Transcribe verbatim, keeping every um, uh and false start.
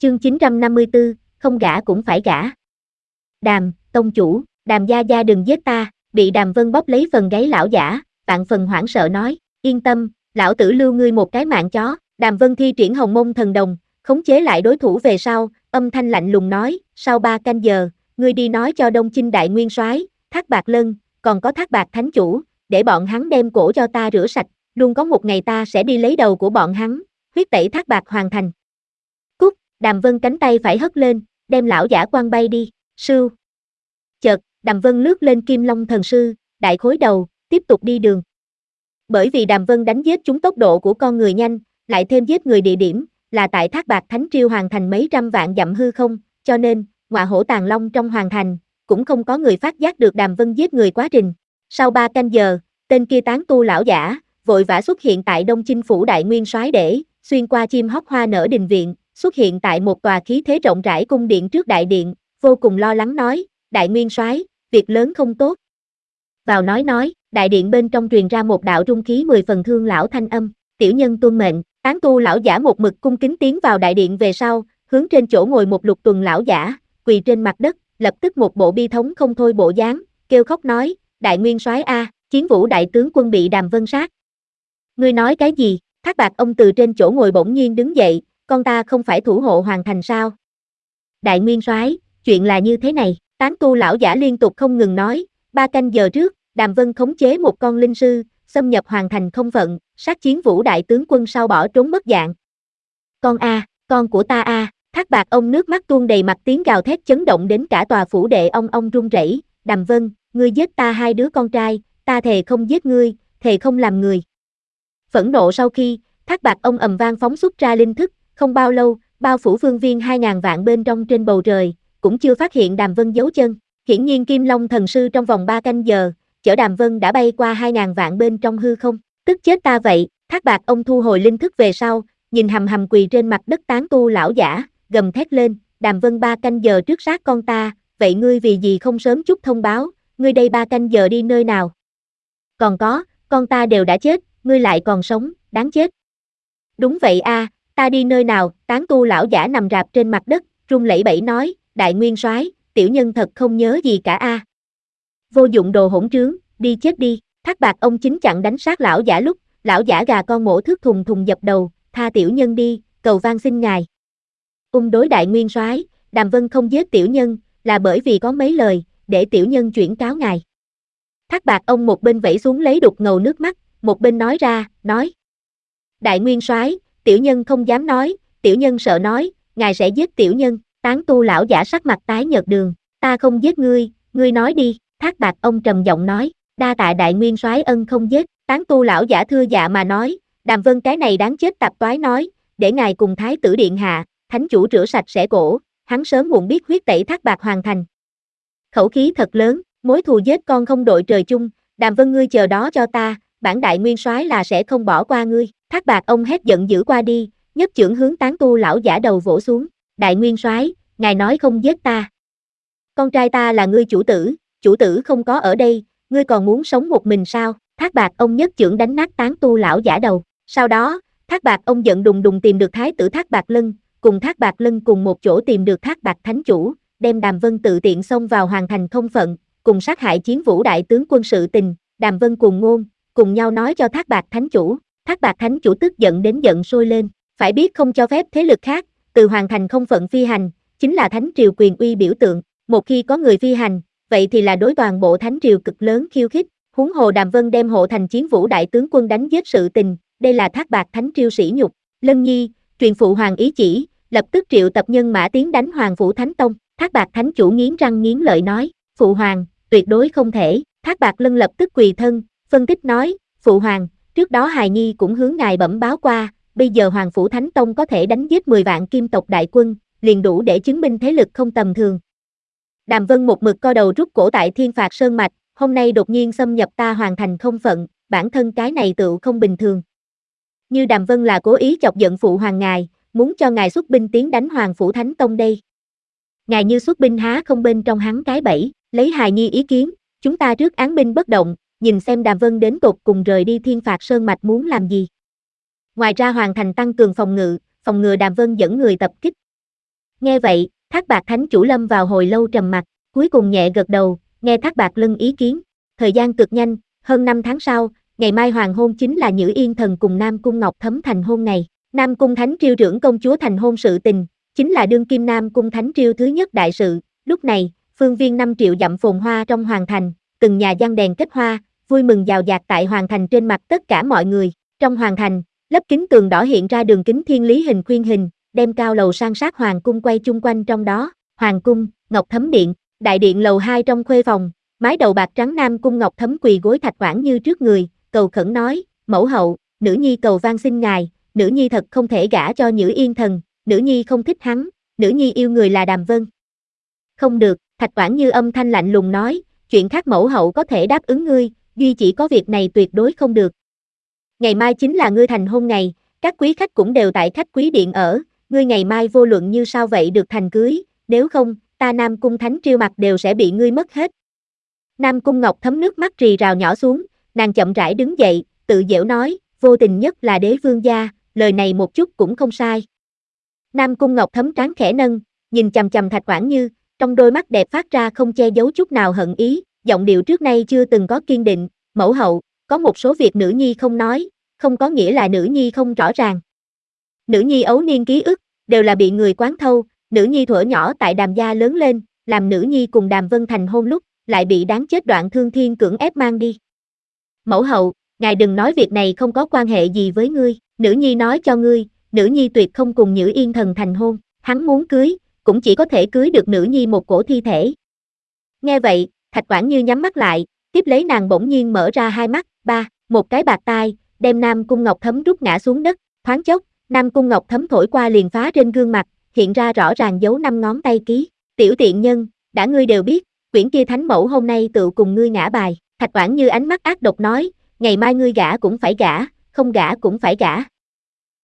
Chương chín trăm năm mươi tư, không gả cũng phải gả. Đàm, tông chủ, Đàm gia gia đừng giết ta, bị Đàm Vân bóp lấy phần gáy lão giả, vạn phần hoảng sợ nói, yên tâm, lão tử lưu ngươi một cái mạng chó. Đàm Vân thi triển Hồng Mông Thần Đồng, khống chế lại đối thủ về sau, âm thanh lạnh lùng nói, sau ba canh giờ, ngươi đi nói cho Đông Chinh đại nguyên soái, Thác Bạt Lân, còn có Thác Bạt thánh chủ, để bọn hắn đem cổ cho ta rửa sạch, luôn có một ngày ta sẽ đi lấy đầu của bọn hắn, huyết tẩy Thác Bạt hoàn thành. Cút, Đàm Vân cánh tay phải hất lên, đem lão giả quăng bay đi, sưu. Chợt, Đàm Vân lướt lên Kim Long thần sư, đại khối đầu, tiếp tục đi đường. Bởi vì Đàm Vân đánh giết chúng tốc độ của con người nhanh, lại thêm giết người địa điểm, là tại Thác Bạt Thánh Triều hoàn thành mấy trăm vạn dặm hư không, cho nên, ngọa hổ tàng long trong hoàn thành, cũng không có người phát giác được Đàm Vân giết người quá trình. Sau ba canh giờ, tên kia tán tu lão giả, vội vã xuất hiện tại Đông Chinh phủ đại nguyên soái để, xuyên qua chim hót hoa nở đình viện, xuất hiện tại một tòa khí thế rộng rãi cung điện trước đại điện, vô cùng lo lắng nói, đại nguyên soái, việc lớn không tốt. Vào nói nói, đại điện bên trong truyền ra một đạo trung khí mười phần thương lão thanh âm, tiểu nhân tuân mệnh, tán tu lão giả một mực cung kính tiến vào đại điện về sau, hướng trên chỗ ngồi một lục tuần lão giả, quỳ trên mặt đất, lập tức một bộ bi thống không thôi bộ dáng, kêu khóc nói, đại nguyên soái a, Chiến Vũ đại tướng quân bị Đàm Vân sát. Ngươi nói cái gì? Thác Bạt ông từ trên chỗ ngồi bỗng nhiên đứng dậy, con ta không phải thủ hộ hoàn thành sao? Đại nguyên soái, chuyện là như thế này, tán tu lão giả liên tục không ngừng nói, ba canh giờ trước, Đàm Vân khống chế một con linh sư, xâm nhập hoàn thành không phận, sát Chiến Vũ đại tướng quân sau bỏ trốn mất dạng. Con a, con của ta a, Thác Bạt ông nước mắt tuôn đầy mặt, tiếng gào thét chấn động đến cả tòa phủ đệ ong ong rung rẩy, Đàm Vân, ngươi giết ta hai đứa con trai, ta thề không giết ngươi, thề không làm người. Phẫn nộ sau khi, Thác Bạt ông ầm vang phóng xuất ra linh thức, không bao lâu, bao phủ phương viên hai ngàn vạn bên trong trên bầu trời, cũng chưa phát hiện Đàm Vân dấu chân. Hiển nhiên Kim Long thần sư trong vòng ba canh giờ, chở Đàm Vân đã bay qua hai ngàn vạn bên trong hư không, tức chết ta vậy. Thác Bạt ông thu hồi linh thức về sau, nhìn hầm hầm quỳ trên mặt đất tán tu lão giả, gầm thét lên, Đàm Vân ba canh giờ trước sát con ta, vậy ngươi vì gì không sớm chút thông báo, ngươi đây ba canh giờ đi nơi nào? Còn có, con ta đều đã chết, ngươi lại còn sống, đáng chết. Đúng vậy a, ta đi nơi nào? Tán tu lão giả nằm rạp trên mặt đất, run lẩy bẩy nói, đại nguyên soái, tiểu nhân thật không nhớ gì cả a. Vô dụng đồ hỗn trướng, đi chết đi. Thác Bạt ông chính chặn đánh sát lão giả lúc, lão giả gà con mổ thước thùng thùng dập đầu, tha tiểu nhân đi, cầu van xin ngài. Ung đối đại nguyên soái, Đàm Vân không giết tiểu nhân, là bởi vì có mấy lời, để tiểu nhân chuyển cáo ngài. Thác Bạt ông một bên vẩy xuống lấy đục ngầu nước mắt, một bên nói ra, nói. Đại nguyên soái, tiểu nhân không dám nói, tiểu nhân sợ nói, ngài sẽ giết tiểu nhân. Tán tu lão giả sắc mặt tái nhợt đường, ta không giết ngươi, ngươi nói đi. Thác Bạt ông trầm giọng nói, đa tạ đại nguyên soái ân không giết. Tán tu lão giả thưa dạ mà nói, Đàm Vân cái này đáng chết tạp toái nói, để ngài cùng thái tử điện hạ, thánh chủ rửa sạch sẽ cổ, hắn sớm muộn biết huyết tẩy Thác Bạt hoàn thành. Khẩu khí thật lớn, mối thù giết con không đội trời chung, Đàm Vân ngươi chờ đó cho ta, bản đại nguyên soái là sẽ không bỏ qua ngươi. Thác Bạt ông hét giận dữ qua đi, nhất chưởng hướng tán tu lão giả đầu vỗ xuống, đại nguyên soái, ngài nói không giết ta. Con trai ta là ngươi chủ tử, chủ tử không có ở đây, ngươi còn muốn sống một mình sao? Thác Bạt ông nhất chưởng đánh nát tán tu lão giả đầu. Sau đó, Thác Bạt ông giận đùng đùng tìm được thái tử Thác Bạt Lân, cùng Thác Bạt Lân cùng một chỗ tìm được Thác Bạt thánh chủ, đem Đàm Vân tự tiện xông vào hoàn thành không phận, cùng sát hại Chiến Vũ đại tướng quân sự tình. Đàm Vân cùng ngôn, cùng nhau nói cho Thác Bạt thánh chủ. Thác Bạt thánh chủ tức giận đến giận sôi lên, phải biết không cho phép thế lực khác từ hoàn thành không phận phi hành, chính là thánh triều quyền uy biểu tượng. Một khi có người phi hành, vậy thì là đối toàn bộ thánh triều cực lớn khiêu khích. Huống hồ Đàm Vân đem hộ thành Chiến Vũ đại tướng quân đánh giết sự tình, đây là Thác Bạt thánh triều sỉ nhục. Lân Nhi, truyền phụ hoàng ý chỉ, lập tức triệu tập nhân mã tiến đánh Hoàng phủ Thánh Tông. Thác Bạt thánh chủ nghiến răng nghiến lợi nói, phụ hoàng, tuyệt đối không thể. Thác Bạt Lân lập tức quỳ thân, phân tích nói, phụ hoàng, trước đó hài nhi cũng hướng ngài bẩm báo qua, bây giờ Hoàng phủ Thánh Tông có thể đánh giết mười vạn kim tộc đại quân, liền đủ để chứng minh thế lực không tầm thường. Đàm Vân một mực co đầu rút cổ tại Thiên Phạt Sơn Mạch, hôm nay đột nhiên xâm nhập ta hoàn thành không phận, bản thân cái này tựu không bình thường. Như Đàm Vân là cố ý chọc giận phụ hoàng ngài, muốn cho ngài xuất binh tiến đánh Hoàng phủ Thánh Tông đây. Ngài như xuất binh há không bên trong hắn cái bẫy, lấy hài nhi ý kiến, chúng ta trước án binh bất động, nhìn xem Đàm Vân đến tột cùng rời đi Thiên Phạt Sơn Mạch muốn làm gì. Ngoài ra hoàn thành tăng cường phòng ngự, phòng ngừa Đàm Vân dẫn người tập kích. Nghe vậy, Thác Bạt Thánh Chủ lâm vào hồi lâu trầm mặc, cuối cùng nhẹ gật đầu, nghe Thác Bạt Lân ý kiến. Thời gian cực nhanh, hơn năm tháng sau, ngày mai hoàng hôn chính là Nhữ Yên Thần cùng Nam Cung Ngọc Thấm thành hôn ngày. Nam Cung Thánh Triều trưởng công chúa thành hôn sự tình, chính là đương kim Nam Cung Thánh Triều thứ nhất đại sự. Lúc này, phương viên năm triệu dặm phồn hoa trong hoàng thành, từng nhà giăng đèn kết hoa, vui mừng dào dạt tại hoàng thành trên mặt tất cả mọi người. Trong hoàng thành, lớp kính tường đỏ hiện ra đường kính thiên lý hình khuyên hình, đem cao lầu san sát hoàng cung quay chung quanh trong đó. Hoàng cung, Ngọc Thấm điện, đại điện lầu hai trong khuê phòng, mái đầu bạc trắng Nam Cung Ngọc Thấm quỳ gối Thạch Oản Như trước người, cầu khẩn nói, mẫu hậu, nữ nhi cầu van xin ngài, nữ nhi thật không thể gả cho Nhữ Yên Thần, nữ nhi không thích hắn, nữ nhi yêu người là Đàm Vân. Không được, Thạch Oản Như âm thanh lạnh lùng nói, chuyện khác mẫu hậu có thể đáp ứng ngươi, duy chỉ có việc này tuyệt đối không được. Ngày mai chính là ngươi thành hôn ngày, các quý khách cũng đều tại khách quý điện ở, ngươi ngày mai vô luận như sao vậy được thành cưới, nếu không, ta Nam Cung Thánh Triều mặt đều sẽ bị ngươi mất hết. Nam Cung Ngọc Thấm nước mắt rì rào nhỏ xuống, nàng chậm rãi đứng dậy, tự giễu nói, vô tình nhất là đế vương gia, lời này một chút cũng không sai. Nam Cung Ngọc Thấm trán khẽ nâng, nhìn chằm chằm Thạch Oản Như, trong đôi mắt đẹp phát ra không che giấu chút nào hận ý, giọng điệu trước nay chưa từng có kiên định, mẫu hậu, có một số việc nữ nhi không nói, không có nghĩa là nữ nhi không rõ ràng. Nữ nhi ấu niên ký ức, đều là bị người quán thâu, nữ nhi thuở nhỏ tại Đàm gia lớn lên, làm nữ nhi cùng Đàm Vân thành hôn lúc, lại bị đáng chết Đoạn Thương Thiên cưỡng ép mang đi. Mẫu hậu, ngài đừng nói việc này không có quan hệ gì với ngươi, nữ nhi nói cho ngươi, nữ nhi tuyệt không cùng Nhữ Yên Thần thành hôn, hắn muốn cưới, cũng chỉ có thể cưới được nữ nhi một cổ thi thể. Nghe vậy, Thạch Oản Như nhắm mắt lại, tiếp lấy nàng bỗng nhiên mở ra hai mắt, ba, một cái bạt tai, đem Nam Cung Ngọc Thấm rút ngã xuống đất, thoáng chốc, Nam Cung Ngọc Thấm thổi qua liền phá trên gương mặt, hiện ra rõ ràng dấu năm ngón tay ký, tiểu tiện nhân, đã ngươi đều biết, quyển kia thánh mẫu hôm nay tự cùng ngươi ngã bài, Thạch Oản Như ánh mắt ác độc nói, ngày mai ngươi gả cũng phải gả, không gả cũng phải gả.